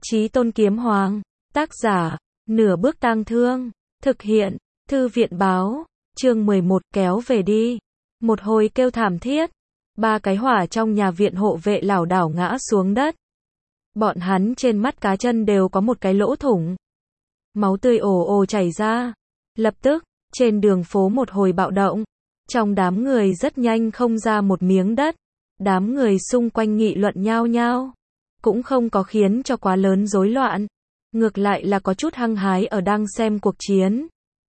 Chí Tôn Kiếm Hoàng, tác giả, Nửa Bước Tang Thương, thực hiện, Thư viện báo, chương 11 kéo về đi. Một hồi kêu thảm thiết, ba cái hỏa trong nhà viện hộ vệ lảo đảo ngã xuống đất. Bọn hắn trên mắt cá chân đều có một cái lỗ thủng. Máu tươi ồ ồ chảy ra. Lập tức, trên đường phố một hồi bạo động. Trong đám người rất nhanh không ra một miếng đất. Đám người xung quanh nghị luận nhao nhao. Cũng không có khiến cho quá lớn rối loạn. Ngược lại là có chút hăng hái ở đang xem cuộc chiến.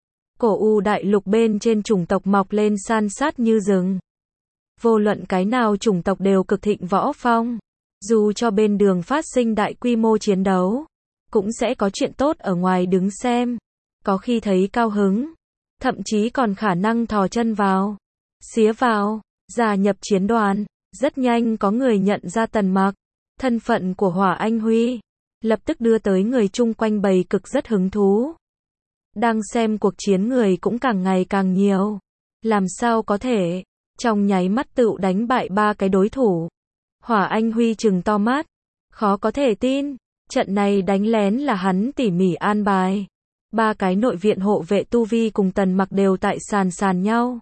Cổ U đại lục bên trên chủng tộc mọc lên san sát như rừng. Vô luận cái nào chủng tộc đều cực thịnh võ phong. Dù cho bên đường phát sinh đại quy mô chiến đấu, cũng sẽ có chuyện tốt ở ngoài đứng xem. Có khi thấy cao hứng, thậm chí còn khả năng thò chân vào, xía vào, gia nhập chiến đoàn. Rất nhanh có người nhận ra Tần Mặc, thân phận của Hỏa Anh Huy, lập tức đưa tới người chung quanh bầy cực rất hứng thú. Đang xem cuộc chiến người cũng càng ngày càng nhiều. Làm sao có thể, trong nháy mắt tựu đánh bại ba cái đối thủ. Hỏa Anh Huy trừng to mắt, khó có thể tin, trận này đánh lén là hắn tỉ mỉ an bài. Ba cái nội viện hộ vệ tu vi cùng Tần Mặc đều tại sàn nhau.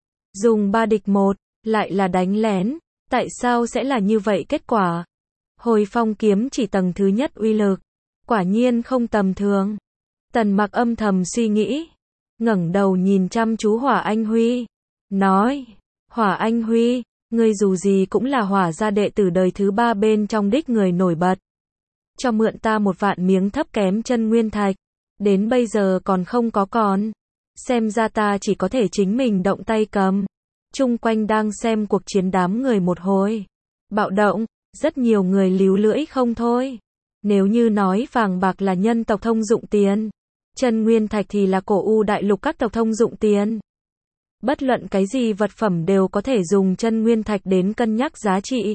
Dùng 3 địch 1, lại là đánh lén, tại sao sẽ là như vậy kết quả? Hồi phong kiếm chỉ tầng thứ nhất uy lực, quả nhiên không tầm thường. Tần Mặc âm thầm suy nghĩ, ngẩng đầu nhìn chăm chú Hỏa Anh Huy, nói, Hỏa Anh Huy, ngươi dù gì cũng là Hỏa gia đệ tử đời thứ 3 bên trong đích người nổi bật. Cho mượn ta 1 vạn miếng thấp kém chân nguyên thạch, đến bây giờ còn không có còn. Xem ra ta chỉ có thể chính mình động tay cầm. Chung quanh đang xem cuộc chiến đám người một hồi bạo động, rất nhiều người líu lưỡi không thôi. Nếu như nói vàng bạc là nhân tộc thông dụng tiền, chân nguyên thạch thì là cổ U đại lục các tộc thông dụng tiền. Bất luận cái gì vật phẩm đều có thể dùng chân nguyên thạch đến cân nhắc giá trị.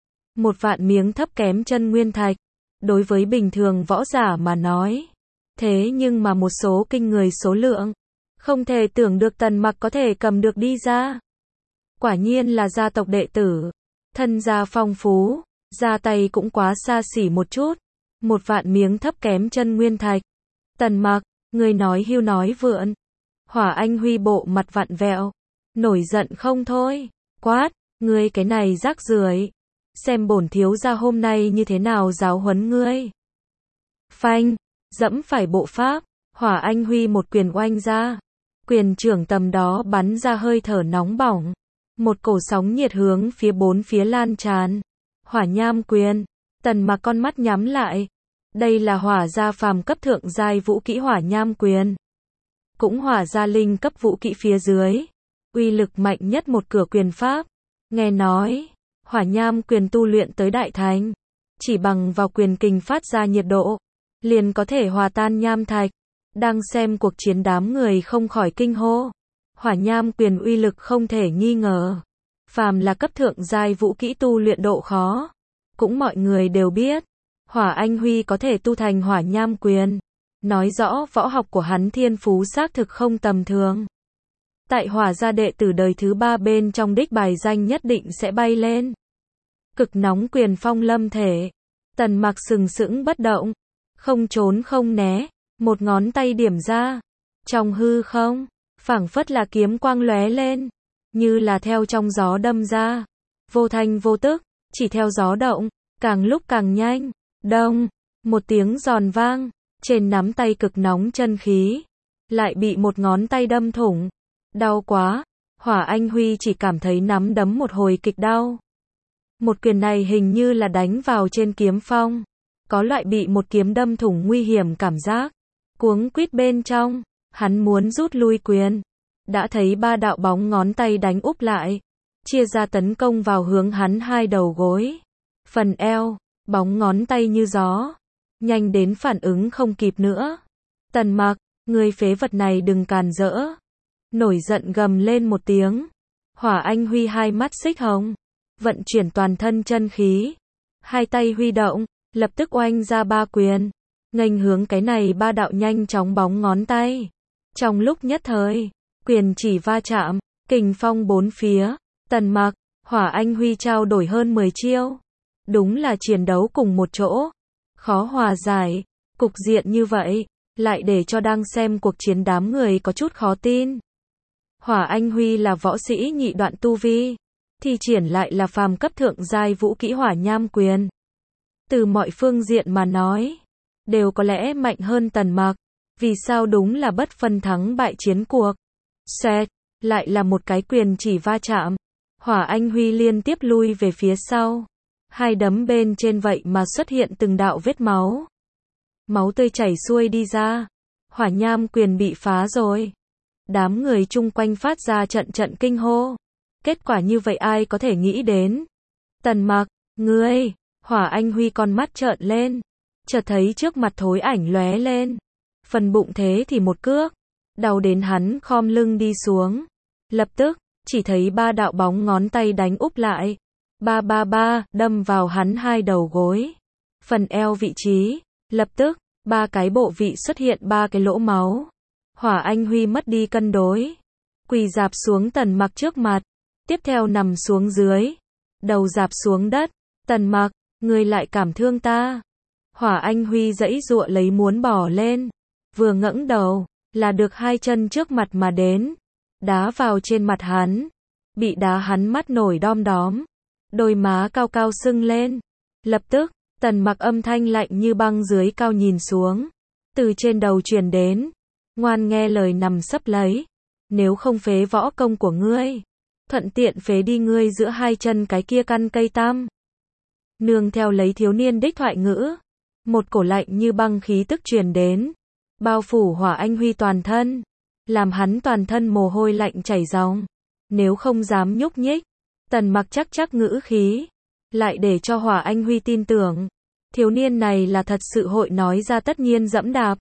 1 vạn miếng thấp kém chân nguyên thạch, đối với bình thường võ giả mà nói, thế nhưng mà một số kinh người số lượng, không thể tưởng được Tần Mặc có thể cầm được đi ra. Quả nhiên là gia tộc đệ tử, thân gia phong phú, ra tay cũng quá xa xỉ một chút. 1 vạn miếng thấp kém chân nguyên thạch. Tần Mặc, người nói hưu nói vượn. Hỏa Anh Huy bộ mặt vặn vẹo, nổi giận không thôi, quát, ngươi cái này rác rưởi, xem bổn thiếu gia hôm nay như thế nào giáo huấn ngươi. Phanh, dẫm phải bộ pháp, Hỏa Anh Huy một quyền oanh ra, quyền trưởng tầm đó bắn ra hơi thở nóng bỏng, một cổ sóng nhiệt hướng phía bốn phía lan tràn. Hỏa Nham quyền, Tần Mặc con mắt nhắm lại. Đây là Hỏa gia phàm cấp thượng giai vũ kỹ Hỏa Nham quyền, cũng Hỏa gia linh cấp vũ kỹ phía dưới, uy lực mạnh nhất một cửa quyền pháp. Nghe nói, Hỏa Nham quyền tu luyện tới đại thành, chỉ bằng vào quyền kình phát ra nhiệt độ, liền có thể hòa tan nham thạch. Đang xem cuộc chiến đám người không khỏi kinh hô. Hỏa Nham quyền uy lực không thể nghi ngờ. Phàm là cấp thượng giai vũ kỹ tu luyện độ khó, cũng mọi người đều biết. Hỏa Anh Huy có thể tu thành Hỏa Nham quyền, nói rõ võ học của hắn thiên phú xác thực không tầm thường. Tại Hỏa gia đệ tử đời thứ 3 bên trong đích bài danh nhất định sẽ bay lên. Cực nóng quyền phong lâm thể. Tần Mặc sừng sững bất động, không trốn không né, một ngón tay điểm ra. Trong hư không, phảng phất là kiếm quang lóe lên, như là theo trong gió đâm ra. Vô thanh vô tức, chỉ theo gió động, càng lúc càng nhanh. Đông, một tiếng giòn vang, trên nắm tay cực nóng chân khí, lại bị một ngón tay đâm thủng. Đau quá, Hỏa Anh Huy chỉ cảm thấy nắm đấm một hồi kịch đau. Một quyền này hình như là đánh vào trên kiếm phong, có loại bị một kiếm đâm thủng nguy hiểm cảm giác. Cuống quýt bên trong, hắn muốn rút lui quyền, đã thấy 3 đạo bóng ngón tay đánh úp lại, chia ra tấn công vào hướng hắn 2 đầu gối, phần eo. Bóng ngón tay như gió, nhanh đến phản ứng không kịp nữa. Tần Mặc, người phế vật này đừng càn rỡ. Nổi giận gầm lên một tiếng. Hỏa Anh Huy hai mắt xích hồng, vận chuyển toàn thân chân khí, 2 tay huy động, lập tức oanh ra 3 quyền, nghênh hướng cái này 3 đạo nhanh chóng bóng ngón tay. Trong lúc nhất thời, quyền chỉ va chạm, kình phong bốn phía. Tần Mặc, Hỏa Anh Huy trao đổi hơn 10 chiêu. Đúng là chiến đấu cùng một chỗ. khó hòa giải. Cục diện như vậy, lại để cho đang xem cuộc chiến đám người có chút khó tin. Hỏa Anh Huy là võ sĩ nhị đoạn tu vi, thi triển lại là phàm cấp thượng giai vũ kỹ Hỏa Nham Quyền. Từ mọi phương diện mà nói, đều có lẽ mạnh hơn Tần Mặc. Vì sao đúng là bất phân thắng bại chiến cuộc. Xoẹt, lại là một cái quyền chỉ va chạm. Hỏa Anh Huy liên tiếp lui về phía sau. Hai đấm bên trên vậy mà xuất hiện từng đạo vết máu. Máu tươi chảy xuôi đi ra. Hỏa Nham Quyền bị phá rồi. Đám người chung quanh phát ra trận trận kinh hô. Kết quả như vậy ai có thể nghĩ đến. Tần Mặc, ngươi, Hỏa Anh Huy con mắt trợn lên. Chợt thấy trước mặt thối ảnh lóe lên. Phần bụng thế thì một cước. Đau đến hắn khom lưng đi xuống. Lập tức, chỉ thấy ba đạo bóng ngón tay đánh úp lại. Ba ba ba, đâm vào hắn hai đầu gối. Phần eo vị trí. Lập tức, ba cái bộ vị xuất hiện ba cái lỗ máu. Hỏa Anh Huy mất đi cân đối. Quỳ rạp xuống Tần Mặc trước mặt. Tiếp theo nằm xuống dưới. Đầu rạp xuống đất. Tần Mặc, ngươi lại cảm thương ta. Hỏa Anh Huy giãy giụa lấy muốn bỏ lên. Vừa ngẩng đầu, là được hai chân trước mặt mà đến. Đá vào trên mặt hắn. Bị đá hắn mắt nổi đom đóm. Đôi má cao cao sưng lên. Lập tức, Tần Mặc âm thanh lạnh như băng dưới cao nhìn xuống. Từ trên đầu truyền đến. Ngoan nghe lời nằm sấp lấy. Nếu không phế võ công của ngươi, thuận tiện phế đi ngươi giữa hai chân cái kia căn cây tam. Nương theo lấy thiếu niên đích thoại ngữ. Một cổ lạnh như băng khí tức truyền đến. Bao phủ Hỏa Anh Huy toàn thân. Làm hắn toàn thân mồ hôi lạnh chảy ròng. Nếu không dám nhúc nhích. Tần Mặc chắc ngữ khí. Lại để cho Hỏa Anh Huy tin tưởng. Thiếu niên này là thật sự hội nói ra tất nhiên dẫm đạp.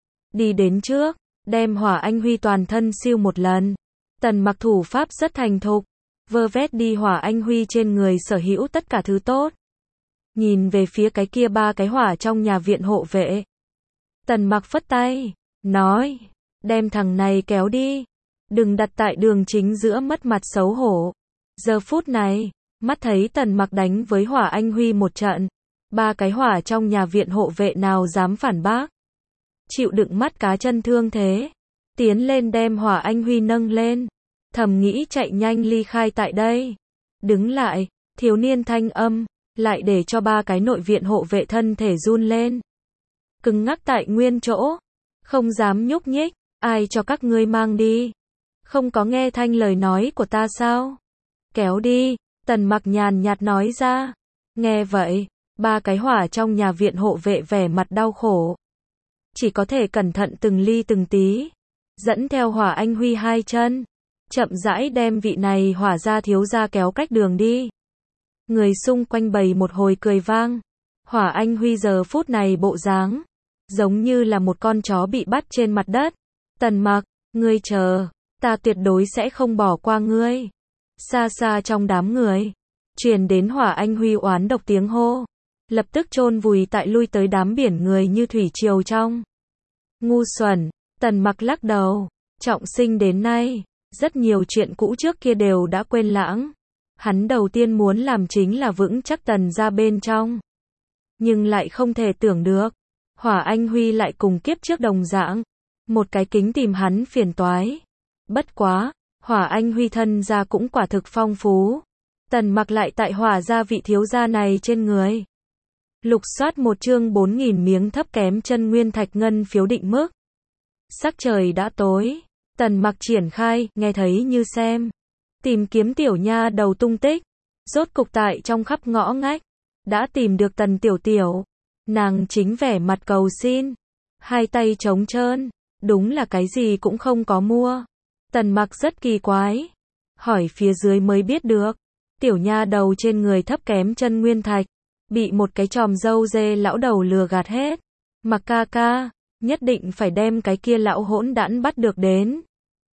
Đi đến trước. Đem Hỏa Anh Huy toàn thân siêu một lần. Tần Mặc thủ pháp rất thành thục. Vơ vét đi Hỏa Anh Huy trên người sở hữu tất cả thứ tốt. Nhìn về phía cái kia ba cái hỏa trong nhà viện hộ vệ. Tần Mặc phất tay. Nói. Đem thằng này kéo đi. Đừng đặt tại đường chính giữa mất mặt xấu hổ. Giờ phút này. Mắt thấy Tần Mặc đánh với Hỏa Anh Huy một trận. Ba cái hỏa trong nhà viện hộ vệ nào dám phản bác. Chịu đựng mắt cá chân thương thế. Tiến lên đem Hỏa Anh Huy nâng lên. Thầm nghĩ chạy nhanh ly khai tại đây. Đứng lại. Thiếu niên thanh âm. Lại để cho ba cái nội viện hộ vệ thân thể run lên. Cứng ngắc tại nguyên chỗ. Không dám nhúc nhích. Ai cho các ngươi mang đi? Không có nghe thanh lời nói của ta sao? Kéo đi. Tần Mặc nhàn nhạt nói ra. Nghe vậy. Ba cái hỏa trong nhà viện hộ vệ vẻ mặt đau khổ. Chỉ có thể cẩn thận từng ly từng tí. Dẫn theo Hỏa Anh Huy hai chân. Chậm rãi đem vị này hỏa gia thiếu gia kéo cách đường đi. Người xung quanh bầy một hồi cười vang. Hỏa Anh Huy giờ phút này bộ dáng. Giống như là một con chó bị bắt trên mặt đất. Tần Mặc, ngươi chờ. Ta tuyệt đối sẽ không bỏ qua ngươi. Xa xa trong đám người. Truyền đến Hỏa Anh Huy oán độc tiếng hô. Lập tức chôn vùi tại lui tới đám biển người như thủy triều trong. Ngu xuẩn. Tần Mặc lắc đầu. Trọng sinh đến nay. Rất nhiều chuyện cũ trước kia đều đã quên lãng. Hắn đầu tiên muốn làm chính là vững chắc Tần gia bên trong. Nhưng lại không thể tưởng được. Hỏa Anh Huy lại cùng kiếp trước đồng dạng. Một cái kính tìm hắn phiền toái. Bất quá. Hỏa Anh Huy thân gia cũng quả thực phong phú. Tần Mặc lại tại Hỏa gia vị thiếu gia này trên người. Lục soát một chương 4.000 miếng thấp kém chân nguyên thạch ngân phiếu định mức. Sắc trời đã tối. Tần Mặc triển khai, nghe thấy như xem. Tìm kiếm tiểu nha đầu tung tích. Rốt cục tại trong khắp ngõ ngách. Đã tìm được Tần Tiểu Tiểu. Nàng chính vẻ mặt cầu xin. Hai tay trống trơn. Đúng là cái gì cũng không có mua. Tần Mặc rất kỳ quái. Hỏi phía dưới mới biết được. Tiểu nha đầu trên người thấp kém chân nguyên thạch. Bị một cái chòm râu dê lão đầu lừa gạt hết. Mặc ca ca. Nhất định phải đem cái kia lão hỗn đản bắt được đến.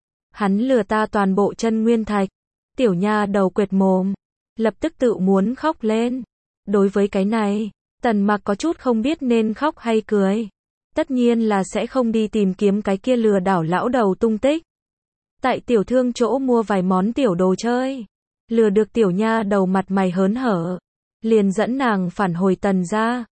Hắn lừa ta toàn bộ chân nguyên thạch. Tiểu nha đầu quệt mồm. Lập tức tự muốn khóc lên. Đối với cái này, Tần Mặc có chút không biết nên khóc hay cười. Tất nhiên là sẽ không đi tìm kiếm cái kia lừa đảo lão đầu tung tích. Tại tiểu thương chỗ mua vài món tiểu đồ chơi. Lừa được tiểu nha đầu mặt mày hớn hở. Liền dẫn nàng phản hồi Tần gia.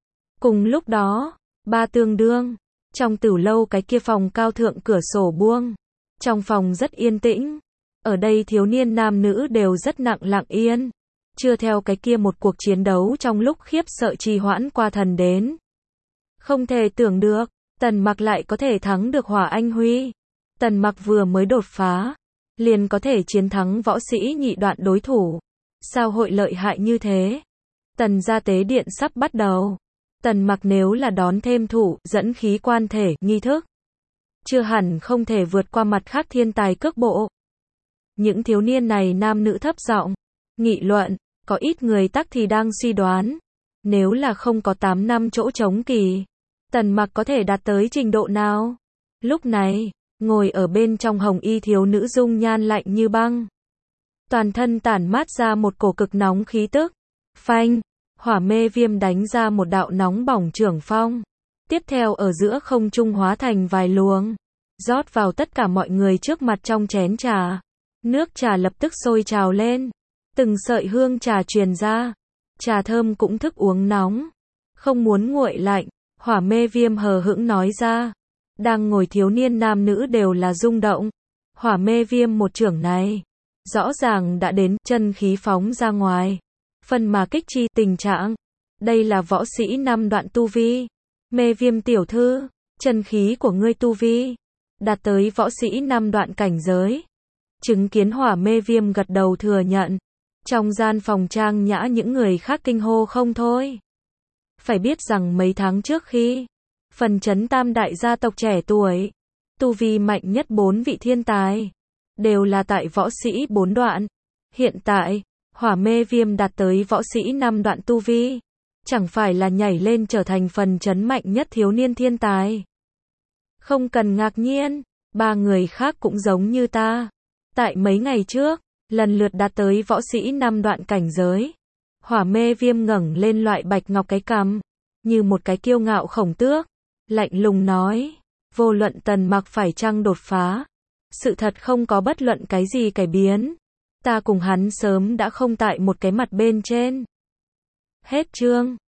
Cùng lúc đó, ba tương đương, trong tửu lâu cái kia phòng cao thượng cửa sổ buông. Trong phòng rất yên tĩnh. Ở đây thiếu niên nam nữ đều rất lặng yên. Chưa theo cái kia một cuộc chiến đấu trong lúc khiếp sợ trì hoãn qua thần đến. Không thể tưởng được, Tần Mặc lại có thể thắng được Hỏa Anh Huy. Tần Mặc vừa mới đột phá, liền có thể chiến thắng võ sĩ nhị đoạn đối thủ. Sao hội lợi hại như thế? Tần gia tế điện sắp bắt đầu. Tần Mặc nếu là đón thêm thủ, dẫn khí quan thể, nghi thức, chưa hẳn không thể vượt qua mặt khác thiên tài cước bộ. Những thiếu niên này nam nữ thấp giọng nghị luận, có ít người tắc thì đang suy đoán, nếu là không có 8 năm chỗ trống kỳ, Tần Mặc có thể đạt tới trình độ nào? Lúc này, ngồi ở bên trong hồng y thiếu nữ dung nhan lạnh như băng. Toàn thân tản mát ra một cổ cực nóng khí tức. Phanh, hỏa mê viêm đánh ra một đạo nóng bỏng trưởng phong. Tiếp theo ở giữa không trung hóa thành vài luồng, rót vào tất cả mọi người trước mặt trong chén trà. Nước trà lập tức sôi trào lên, từng sợi hương trà truyền ra. Trà thơm cũng thức uống nóng, không muốn nguội lạnh. Hỏa mê viêm hờ hững nói ra. Đang ngồi thiếu niên nam nữ đều là rung động. Hỏa mê viêm một trưởng này, rõ ràng đã đến chân khí phóng ra ngoài. Phần mà kích chi tình trạng. Đây là võ sĩ 5 đoạn tu vi. Mê viêm tiểu thư, chân khí của ngươi tu vi đạt tới võ sĩ 5 đoạn cảnh giới. Chứng kiến hỏa mê viêm gật đầu thừa nhận. Trong gian phòng trang nhã những người khác kinh hô không thôi. Phải biết rằng mấy tháng trước khi phần chấn tam đại gia tộc trẻ tuổi, tu vi mạnh nhất 4 vị thiên tài, đều là tại võ sĩ 4 đoạn. Hiện tại, hỏa mê viêm đạt tới võ sĩ 5 đoạn tu vi, chẳng phải là nhảy lên trở thành phần chấn mạnh nhất thiếu niên thiên tài. Không cần ngạc nhiên, 3 người khác cũng giống như ta. Tại mấy ngày trước, lần lượt đạt tới võ sĩ 5 đoạn cảnh giới. Hỏa mê viêm ngẩng lên loại bạch ngọc cái cằm, như một cái kiêu ngạo khổng tước, lạnh lùng nói, vô luận Tần Mặc phải chăng đột phá, sự thật không có bất luận cái gì cải biến. Ta cùng hắn sớm đã không tại một cái mặt bên trên. Hết chương.